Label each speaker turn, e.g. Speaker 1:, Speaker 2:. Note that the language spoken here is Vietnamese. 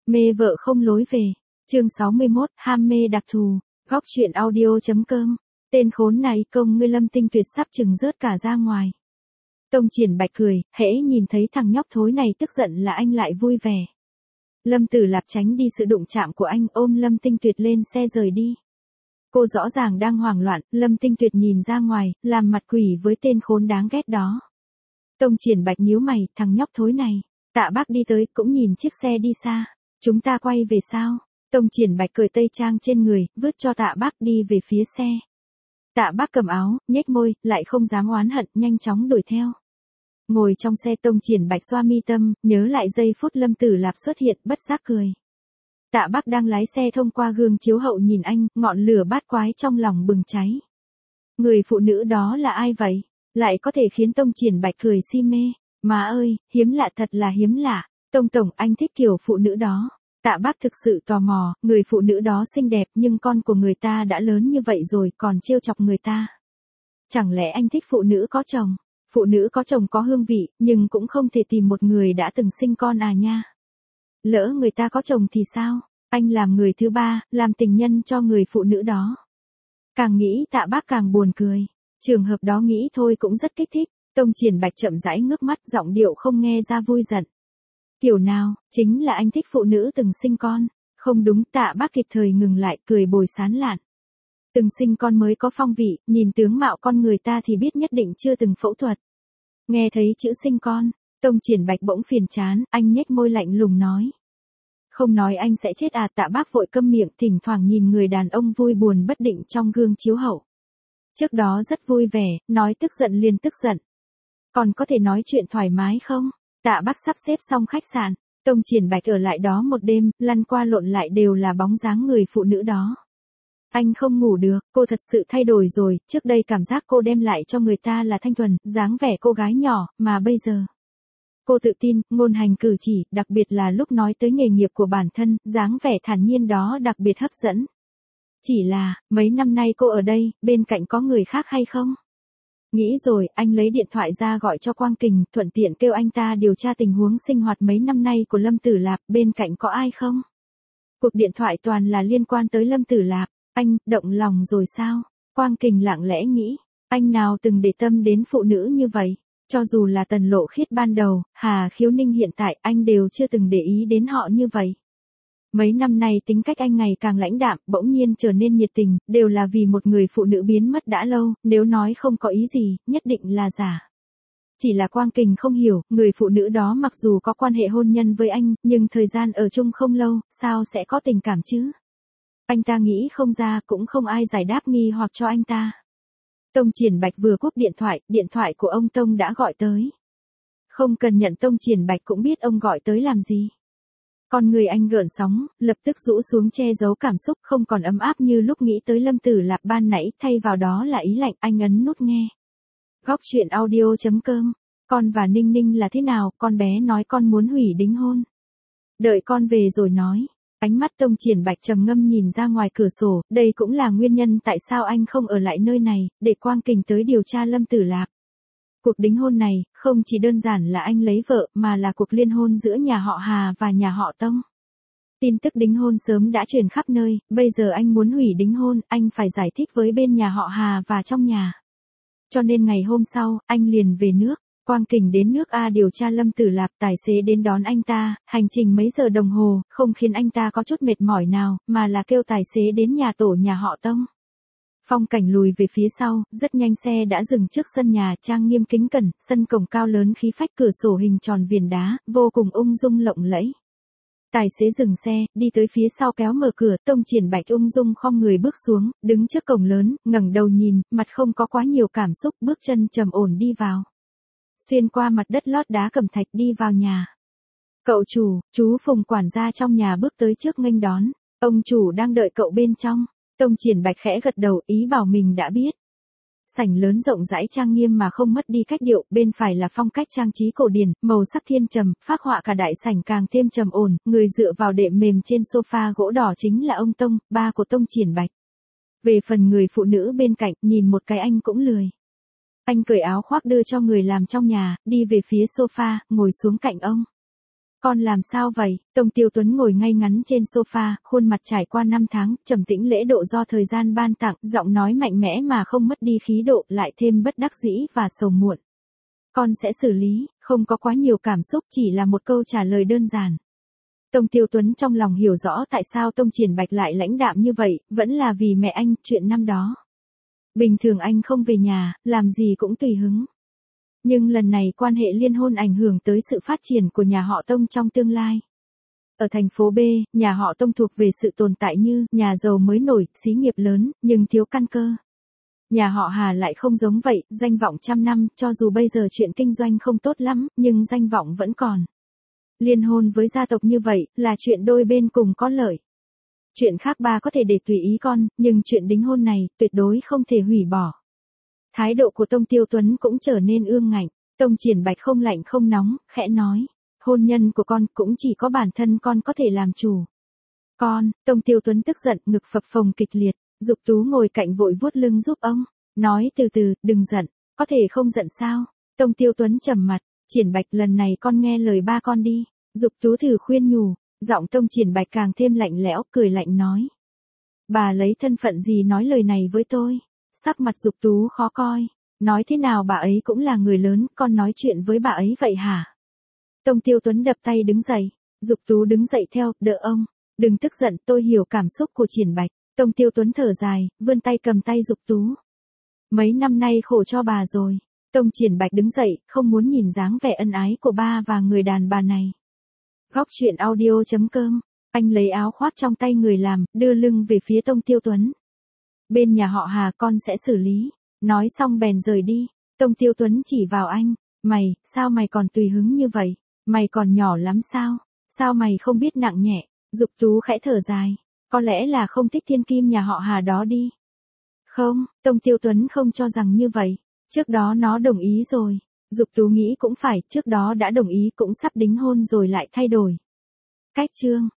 Speaker 1: Mê vợ không lối về. Chương 61, ham mê đặc thù. Góc truyện audio.com. Tên khốn này công ngươi Lâm Tinh Tuyệt sắp chừng rớt cả ra ngoài. Tông Triển Bạch cười, hễ nhìn thấy thằng nhóc thối này tức giận là anh lại vui vẻ. Lâm Tử Lạp tránh đi sự đụng chạm của anh, ôm Lâm Tinh Tuyệt lên xe rời đi. Cô rõ ràng đang hoảng loạn, Lâm Tinh Tuyệt nhìn ra ngoài, làm mặt quỷ với tên khốn đáng ghét đó. Tông Triển Bạch nhíu mày, thằng nhóc thối này. Tạ Bác đi tới, cũng nhìn chiếc xe đi xa. Chúng ta quay về sao? Tông Triển Bạch cởi tây trang trên người, vứt cho Tạ Bác đi về phía xe. Tạ Bác cầm áo, nhếch môi, lại không dám oán hận, nhanh chóng đuổi theo. Ngồi trong xe, Tông Triển Bạch xoa mi tâm, nhớ lại giây phút Lâm Tử Lạp xuất hiện, bất giác cười. Tạ Bác đang lái xe thông qua gương chiếu hậu nhìn anh, ngọn lửa bát quái trong lòng bừng cháy. Người phụ nữ đó là ai vậy? Lại có thể khiến Tông Triển Bạch cười si mê. Má ơi, hiếm lạ, thật là hiếm lạ. Tông tổng, anh thích kiểu phụ nữ đó. Tạ Bác thực sự tò mò, người phụ nữ đó xinh đẹp nhưng con của người ta đã lớn như vậy rồi còn trêu chọc người ta. Chẳng lẽ anh thích phụ nữ có chồng? Phụ nữ có chồng có hương vị, nhưng cũng không thể tìm một người đã từng sinh con à nha. Lỡ người ta có chồng thì sao? Anh làm người thứ ba, làm tình nhân cho người phụ nữ đó. Càng nghĩ Tạ Bác càng buồn cười. Trường hợp đó nghĩ thôi cũng rất kích thích. Tông Triển Bạch chậm rãi ngước mắt, giọng điệu không nghe ra vui giận. Kiểu nào, chính là anh thích phụ nữ từng sinh con. Không đúng, Tạ Bác kịp thời ngừng lại, cười bồi sán lạn. Từng sinh con mới có phong vị, nhìn tướng mạo con người ta thì biết nhất định chưa từng phẫu thuật. Nghe thấy chữ sinh con, Tông Triển Bạch bỗng phiền chán, anh nhếch môi lạnh lùng nói. Không nói anh sẽ chết à? Tạ Bác vội câm miệng, thỉnh thoảng nhìn người đàn ông vui buồn bất định trong gương chiếu hậu. Trước đó rất vui vẻ, nói tức giận liền tức giận. Còn có thể nói chuyện thoải mái không? Tạ Bác sắp xếp xong khách sạn, Tông Triển Bạch ở lại đó một đêm, lăn qua lộn lại đều là bóng dáng người phụ nữ đó. Anh không ngủ được, cô thật sự thay đổi rồi, trước đây cảm giác cô đem lại cho người ta là thanh thuần, dáng vẻ cô gái nhỏ, mà bây giờ. Cô tự tin, ngôn hành cử chỉ, đặc biệt là lúc nói tới nghề nghiệp của bản thân, dáng vẻ thản nhiên đó đặc biệt hấp dẫn. Chỉ là, mấy năm nay cô ở đây, bên cạnh có người khác hay không? Nghĩ rồi, anh lấy điện thoại ra gọi cho Quang Kình, thuận tiện kêu anh ta điều tra tình huống sinh hoạt mấy năm nay của Lâm Tử Lạp, bên cạnh có ai không? Cuộc điện thoại toàn là liên quan tới Lâm Tử Lạp. Anh, động lòng rồi sao? Quang Kình lặng lẽ nghĩ, anh nào từng để tâm đến phụ nữ như vậy? Cho dù là Tần Lộ Khiết ban đầu, Hà Khiếu Ninh hiện tại, anh đều chưa từng để ý đến họ như vậy. Mấy năm nay tính cách anh ngày càng lãnh đạm, bỗng nhiên trở nên nhiệt tình, đều là vì một người phụ nữ biến mất đã lâu, nếu nói không có ý gì, nhất định là giả. Chỉ là Quang Kình không hiểu, người phụ nữ đó mặc dù có quan hệ hôn nhân với anh, nhưng thời gian ở chung không lâu, sao sẽ có tình cảm chứ? Anh ta nghĩ không ra, cũng không ai giải đáp nghi hoặc cho anh ta. Tông Triển Bạch vừa cúp điện thoại của ông Tông đã gọi tới. Không cần nhận, Tông Triển Bạch cũng biết ông gọi tới làm gì. Con người anh gợn sóng, lập tức rũ xuống che giấu cảm xúc, không còn ấm áp như lúc nghĩ tới Lâm Tử Lạp ban nãy, thay vào đó là ý lạnh. Anh ấn nút nghe. Góc truyện audio.com. Con và Ninh Ninh là thế nào? Con bé nói con muốn hủy đính hôn. Đợi con về rồi nói. Ánh mắt Tông Triển Bạch trầm ngâm nhìn ra ngoài cửa sổ, đây cũng là nguyên nhân tại sao anh không ở lại nơi này, để Quang Kình tới điều tra Lâm Tử Lạp. Cuộc đính hôn này, không chỉ đơn giản là anh lấy vợ, mà là cuộc liên hôn giữa nhà họ Hà và nhà họ Tông. Tin tức đính hôn sớm đã truyền khắp nơi, bây giờ anh muốn hủy đính hôn, anh phải giải thích với bên nhà họ Hà và trong nhà. Cho nên ngày hôm sau, anh liền về nước. Quang Kình đến nước A điều tra Lâm Tử Lạp, tài xế đến đón anh ta, hành trình mấy giờ đồng hồ, không khiến anh ta có chút mệt mỏi nào, mà là kêu tài xế đến nhà tổ nhà họ Tông. Phong cảnh lùi về phía sau, rất nhanh xe đã dừng trước sân nhà trang nghiêm kính cẩn, sân cổng cao lớn khí phách, cửa sổ hình tròn viền đá, vô cùng ung dung lộng lẫy. Tài xế dừng xe, đi tới phía sau kéo mở cửa, Tông Triển Bạch ung dung khom người bước xuống, đứng trước cổng lớn, ngẩng đầu nhìn, mặt không có quá nhiều cảm xúc, bước chân trầm ổn đi vào. Xuyên qua mặt đất lót đá cẩm thạch đi vào nhà. Cậu chủ, chú Phùng quản gia trong nhà bước tới trước nghênh đón. Ông chủ đang đợi cậu bên trong. Tông Triển Bạch khẽ gật đầu, ý bảo mình đã biết. Sảnh lớn rộng rãi trang nghiêm mà không mất đi cách điệu, bên phải là phong cách trang trí cổ điển, màu sắc thiên trầm, phác họa cả đại sảnh càng thêm trầm ổn, người dựa vào đệm mềm trên sofa gỗ đỏ chính là ông Tông, ba của Tông Triển Bạch. Về phần người phụ nữ bên cạnh, nhìn một cái anh cũng lười. Anh cởi áo khoác đưa cho người làm trong nhà, đi về phía sofa, ngồi xuống cạnh ông. Con làm sao vậy? Tông Tiêu Tuấn ngồi ngay ngắn trên sofa, khuôn mặt trải qua 5 tháng, trầm tĩnh lễ độ do thời gian ban tặng, giọng nói mạnh mẽ mà không mất đi khí độ, lại thêm bất đắc dĩ và sầu muộn. Con sẽ xử lý, không có quá nhiều cảm xúc, chỉ là một câu trả lời đơn giản. Tông Tiêu Tuấn trong lòng hiểu rõ tại sao Tông Triển Bạch lại lãnh đạm như vậy, vẫn là vì mẹ anh, chuyện năm đó. Bình thường anh không về nhà, làm gì cũng tùy hứng. Nhưng lần này quan hệ liên hôn ảnh hưởng tới sự phát triển của nhà họ Tông trong tương lai. Ở thành phố B, nhà họ Tông thuộc về sự tồn tại như nhà giàu mới nổi, xí nghiệp lớn, nhưng thiếu căn cơ. Nhà họ Hà lại không giống vậy, danh vọng trăm năm, cho dù bây giờ chuyện kinh doanh không tốt lắm, nhưng danh vọng vẫn còn. Liên hôn với gia tộc như vậy, là chuyện đôi bên cùng có lợi. Chuyện khác ba có thể để tùy ý con, nhưng chuyện đính hôn này, tuyệt đối không thể hủy bỏ. Thái độ của Tông Tiêu Tuấn cũng trở nên ương ngạnh. Tông Triển Bạch không lạnh không nóng, khẽ nói. Hôn nhân của con cũng chỉ có bản thân con có thể làm chủ. Con, Tông Tiêu Tuấn tức giận, ngực phập phồng kịch liệt. Dục Tú ngồi cạnh vội vuốt lưng giúp ông. Nói từ từ, đừng giận, có thể không giận sao? Tông Tiêu Tuấn trầm mặt. Triển Bạch, lần này con nghe lời ba con đi. Dục Tú thử khuyên nhủ. Giọng Tông Triển Bạch càng thêm lạnh lẽo, cười lạnh nói. Bà lấy thân phận gì nói lời này với tôi? Sắc mặt Dục Tú khó coi. Nói thế nào bà ấy cũng là người lớn, con nói chuyện với bà ấy vậy hả? Tông Tiêu Tuấn đập tay đứng dậy. Dục Tú đứng dậy theo, đỡ ông. Đừng tức giận, tôi hiểu cảm xúc của Triển Bạch. Tông Tiêu Tuấn thở dài, vươn tay cầm tay Dục Tú. Mấy năm nay khổ cho bà rồi. Tông Triển Bạch đứng dậy, không muốn nhìn dáng vẻ ân ái của ba và người đàn bà này. Góc truyện audio.com. Anh lấy áo khoác trong tay người làm, đưa lưng về phía Tông Tiêu Tuấn. Bên nhà họ Hà con sẽ xử lý. Nói xong bèn rời đi. Tông Tiêu Tuấn chỉ vào anh. Mày, sao mày còn tùy hứng như vậy? Mày còn nhỏ lắm sao? Sao mày không biết nặng nhẹ? Dục Tú khẽ thở dài. Có lẽ là không thích thiên kim nhà họ Hà đó đi. Không, Tông Tiêu Tuấn không cho rằng như vậy. Trước đó nó đồng ý rồi. Dục Tú nghĩ cũng phải, trước đó đã đồng ý cũng sắp đính hôn rồi lại thay đổi. Cách chương.